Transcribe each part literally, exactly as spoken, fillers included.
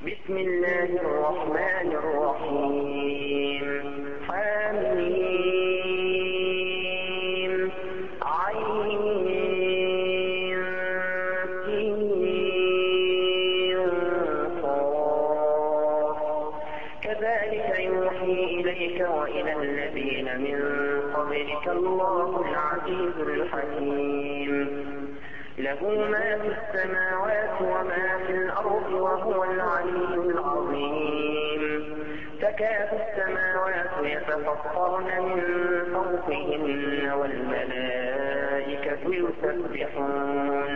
بسم الله الرحمن الرحيم. حميم عين صاد. كذلك يوحي إليك وإلى الذين من قبلك الله العزيز الحكيم. له ما في السماوات وما في الأرض وهو العلي العظيم. تكاد السماوات يتفطرن من فوقهن والملائكة يسبحون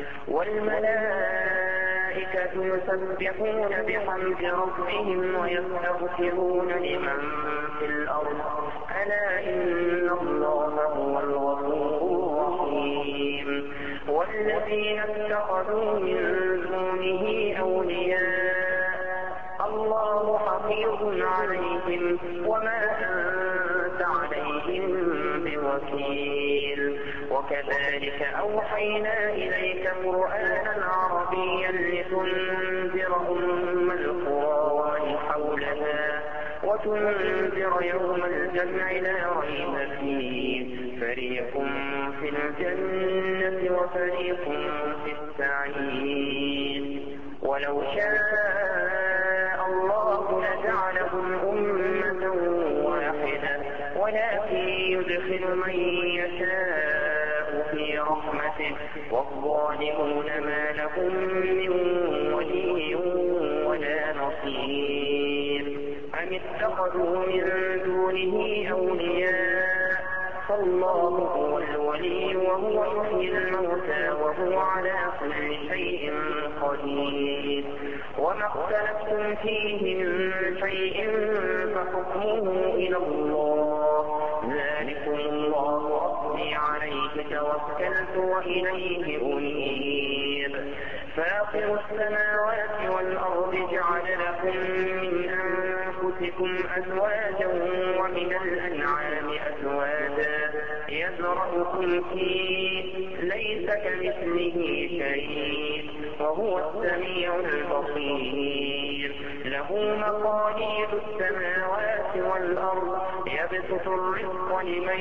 والملائكة يسبحون بحمد ربهم ويستغفرون لمن في الأرض ألا إن الله هو الغفور الرحيم. والذين اتخذوا من دونه أولياء الله حفيظ عليهم وما أنت عليهم بوكيل. وكذلك أوحينا إليك قرآنا عربيا لتنذر أم القرى ومن حولها وتنذر يوم الجمع لا ريب فيه فريق في الجنة وفريق في السعير. ولو شاء الله لجعلهم أمة واحدة ولكن يدخل من يشاء في رحمته والظالمون ما لهم من ولي ولا نصير. أم اتخذوا من دونه أولياء فالله هو الولي وهو يحيي الموتى وهو على كل شيء قدير. وما اختلفتم فيه من شيء فحكمه إلى الله ذلكم الله ربي عليه توكلت وإليه أنيب. فاطر السماوات والأرض جعل لكم من أنفسكم أزواجا ومن الأنعام أزواجا يزرعكم فيه ليس كمثله شيء وهو السميع البصير. له مقاليد السماوات والأرض يبسط الرزق لمن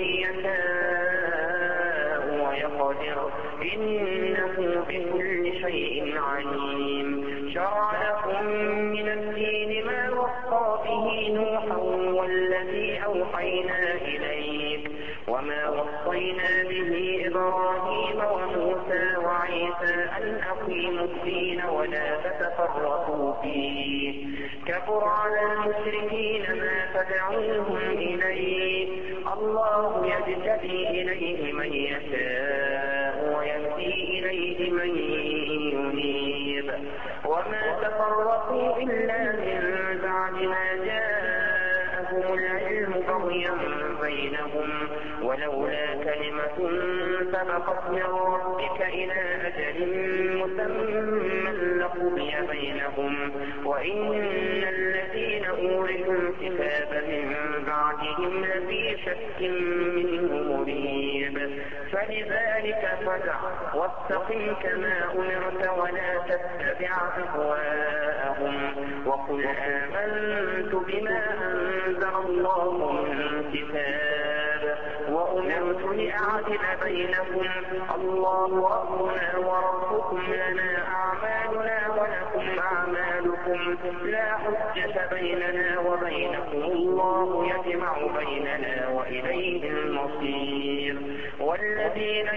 يشاء ويقدر إنه بكل شيء عليم. شرع لكم من الدين ما وصى به نوحا والذي أوحينا إليك وما وصينا به إبراهيم وموسى وعيسى أن أقيموا الدين ولا تتفرقوا فيه. كبر على المشركين ما تدعوهم إليه الله يجتبي إليه من يشاء ويهدي إليه من ينيب. وما تفرقوا إلا من بعد ما جاءهم العلم بغيا بينهم ولولا كلمة سبقت من ربك إلى أجل مسمى لقضي بينهم وإن الذين أورثوا الكتاب من بعدهم لفي شك منه مريب. فلذلك فدع واستقم كما أمرت ولا تتبع أهواءهم وقل آمنت بما أنزل الله من كتاب وأمرت لأعدل بينكم الله ربنا وربكم لنا أعمالنا ولكم أعمالكم لا حجة بيننا وبينكم الله يجمع بيننا وإليه المصير. والذين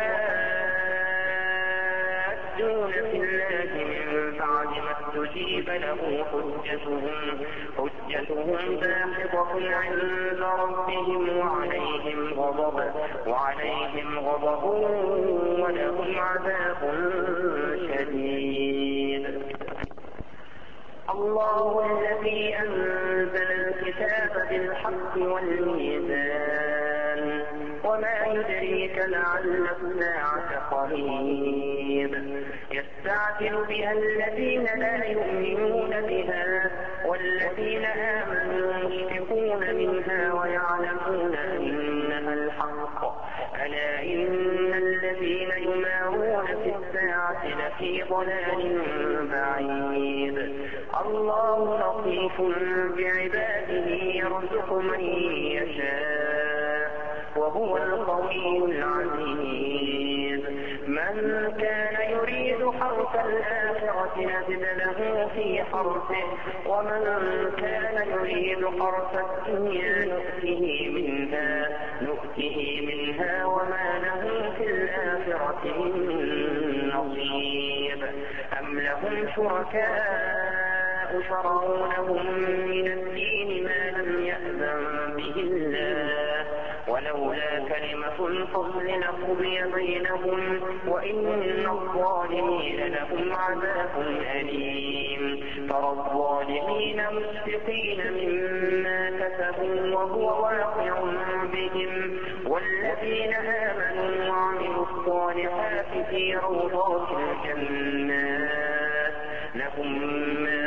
يحاجون في الله من بعد ما استجيب له حجتهم حجتهم داحضة عند ربهم وعليهم غضب وعليهم غضب ولهم عذاب شديد. الله الذي أنزل الكتاب بالحق والميزان وما يدريك لعل الساعة قريب. يستعجل بها الذين لا يؤمنون بها والذين آمنوا مشفقون منها ويعلمون أنها الحق ألا إن الذين يمارون في الساعة لفي ضلال بعيد. الله لطيف بعباده يرزق من يشاء وهو القوي العزيز. من كان يريد حرث الآخرة نزد له في حرثه ومن كان يريد حرث الدنيا نؤته منها نؤته منها وما له في الآخرة من نصيب. أم لهم شركاء شرعوا لهم من الدين ما لم يأذن به الله ولولا كلمة الفصل لقضي بينهم وإن الظالمين لهم عذاب أليم. ترى الظالمين مشفقين مما كسبوا وهو واقع بهم والذين آمنوا وعملوا الصالحات في روضات الجنات لهم ما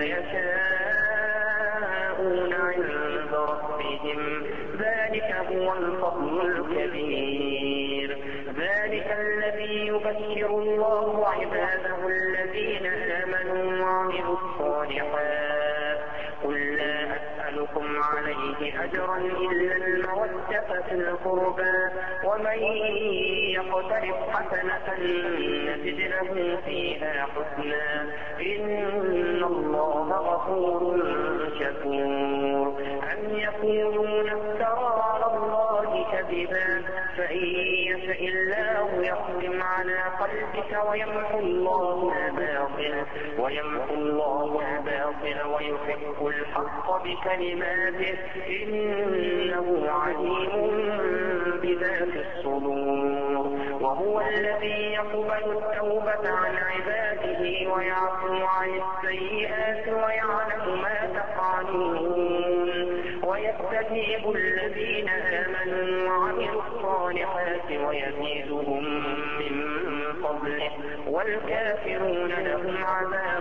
يشاءون عند ربهم ذلك هو الفضل الكبير. ذلك الذي يبشر الله عباده الذين آمنوا وعملوا الصالحات قل لا أسألكم عليه أجرا إلا المودة في القربى ومن يقترف حسنة نزد له فيها حسنا إن الله غفور شكور. أم يقولون افترى على الله كذبا فإن يشاء الله يختم على قلبك ويمحو الله الباطل ويمحو الله الباطل ويحق الحق بكلماته إنه عليم بذات الصدور. وهو الذي يقبل التوبة عن عباده ويعفو عن السيئات ويعلم ما تفعلون ويستجيب الذين آمنوا وعملوا الصالحات ويزيدهم من فضله والكافرون لهم عذاب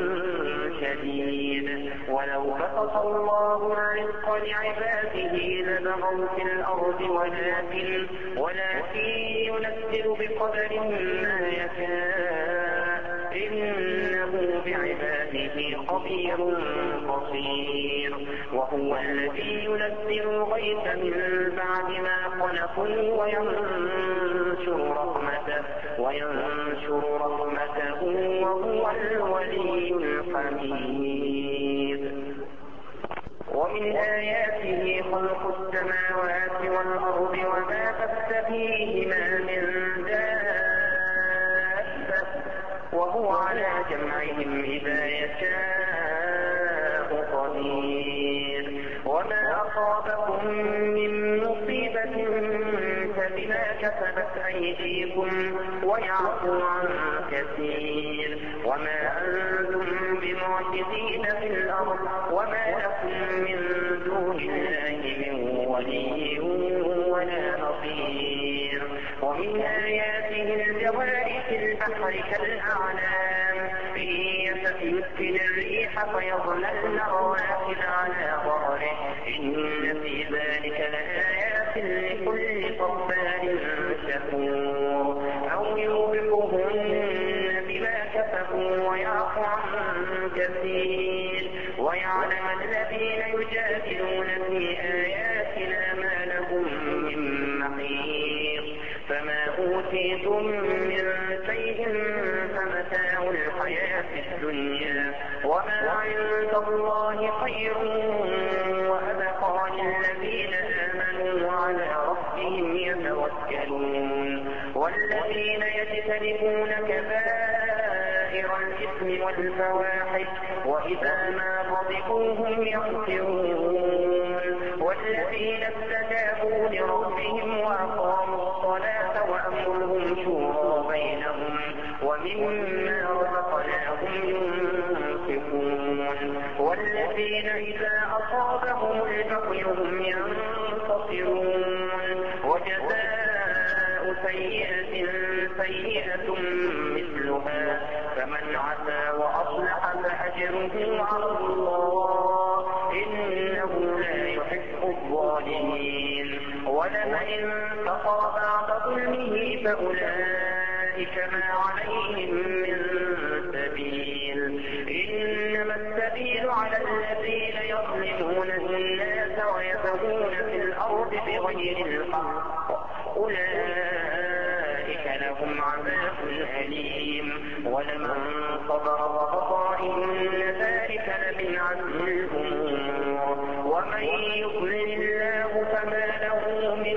شديد. ولو بسط الله الرزق لعباده لبغوا في الأرض ولكن ولكن ينزل بقدر ما يشاء إنه بعباده خبير بصير. وهو الذي ينزل الغيث من بعد ما خلقوا وينشر رحمته وينشر رحمته وهو الولي الحميد. ومن آياته خلق السماوات والأرض وما بث فيهما من دابة وهو على جمعهم إذا يشاء قدير. وما أصابكم من مصيبة فبما كسبت أيديكم ويعفو عن كثير. وما أنتم بمعجزين في الأرض وما لكم من دون الله من ولي ولا نصير. ومن آياته الجوار في البحر كالأعلام إن يشأ يسكن الريح فيظللن رواكد على ظهره إن في ذلك لآيات لكل صبار شكور. أو يوبقهن بما كسبوا ويعفو عن كثير ويعلم الذين يجادلون في آياتنا ما لهم من محيص. فما أوتيتم من شيء فمتاع الحياة الدنيا وما عند الله خير وأبقى للذين آمنوا وعلى ربهم يتوكلون. والذين يجتنبون كبائر الإثم والفواحش وإذا ما غضبوا هم يغفرون. والذين استجابوا لربهم وأقاموا الصلاة وأمرهم شورى بينهم ومما رزقناهم ينفقون. والذين إذا أصابهم البغي هم ينتصرون. وجزاء سيئة سيئة مثلها فمن عفا وأصلح فأجره على الله إنه لا يحب الظالمين. ولمن انتصر بعد ظلمه فأولئك ما عليهم من سبيل إنما السبيل على الذين يظلمون الناس ويبغون في الأرض بغير الحق أولئك لهم عذاب أليم ولمن صبر وغفر إن ذلك لمن عزم الأمور ومن يضلل الله فما له من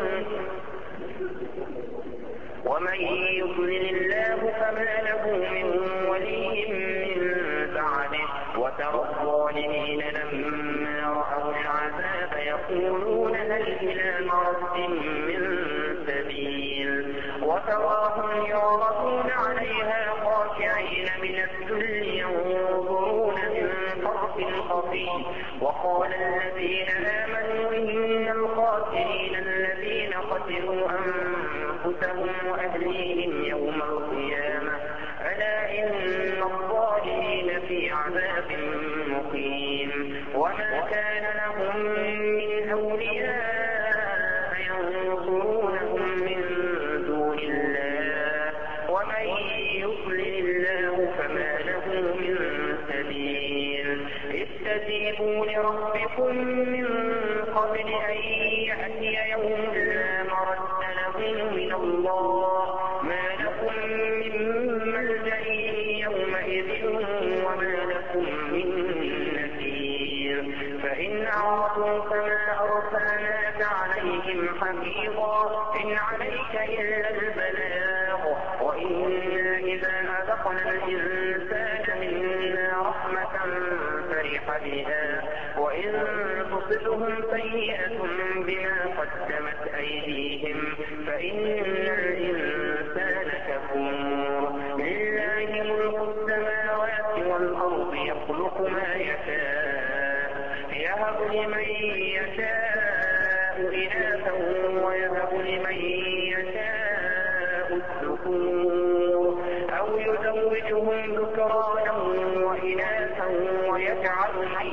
ومن يضلل الله فما له من ولي من بعده وترى الظالمين لما رأوا العذاب يقولون هل إلى مرد من سبيل وتراهم يعرضون عليها خاشعين من الذل ينظرون من طرف خفي وقال الذين آمنوا إن الخاسرين الذين خسروا أنفسهم وأهليهم يوم القيامة ألا إن الظالمين في عذاب مقيم وما كان لهم من أولياء ينصرونهم من دون الله ومن يضلل الله فما له من سبيل استجيبوا لربكم من قبل أن يأتي يوم لا مرد له من الله ما لكم من ملجأ يومئذ وما لكم من نكير فإن أعرضوا فما أرسلناك عليهم حفيظا إن عليك إلا البلاغ وإنا إذا أذقنا الإنسان منا رحمة فرح بها وإن تصبهم سيئة بما قدمت أيديهم فإن الإنسان كفور لله ملك السماوات والأرض يخلق ما يشاء يهب لمن يشاء إناثا ويهب لمن يشاء الذكور أو يزوجهم ذكرانا وإناثا ويجعل من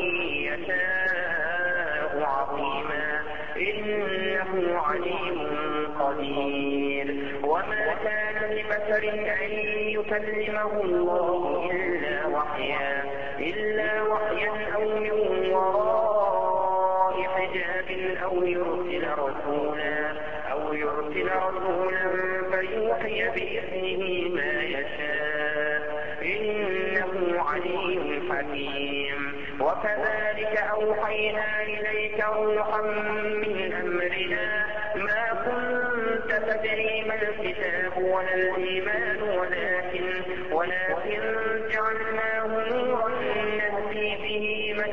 يشاء عقيما إنه عليم قدير وما كان لبشر أن يكلمه الله إلا وحيا إلا وحيا أو من وراء حجاب أو يرسل رسولا أو يرسل رسولا فيوحي بإذنه ما يشاء إنه عليم حكيم وكذلك أوحينا إليك روحا من أمرنا ما كنت تدري ما الكتاب ولا الإيمان ولكن ولكن جعلناه نورا نهدي به من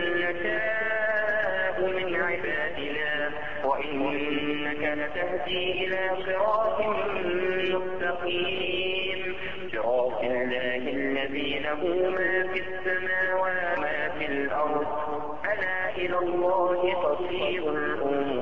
نشاء من عبادنا وإنك لتهدي إلى صراط مستقيم صراط الله الذي له ما في السماوات وما في الأرض ألا إلى الله تصير الأمور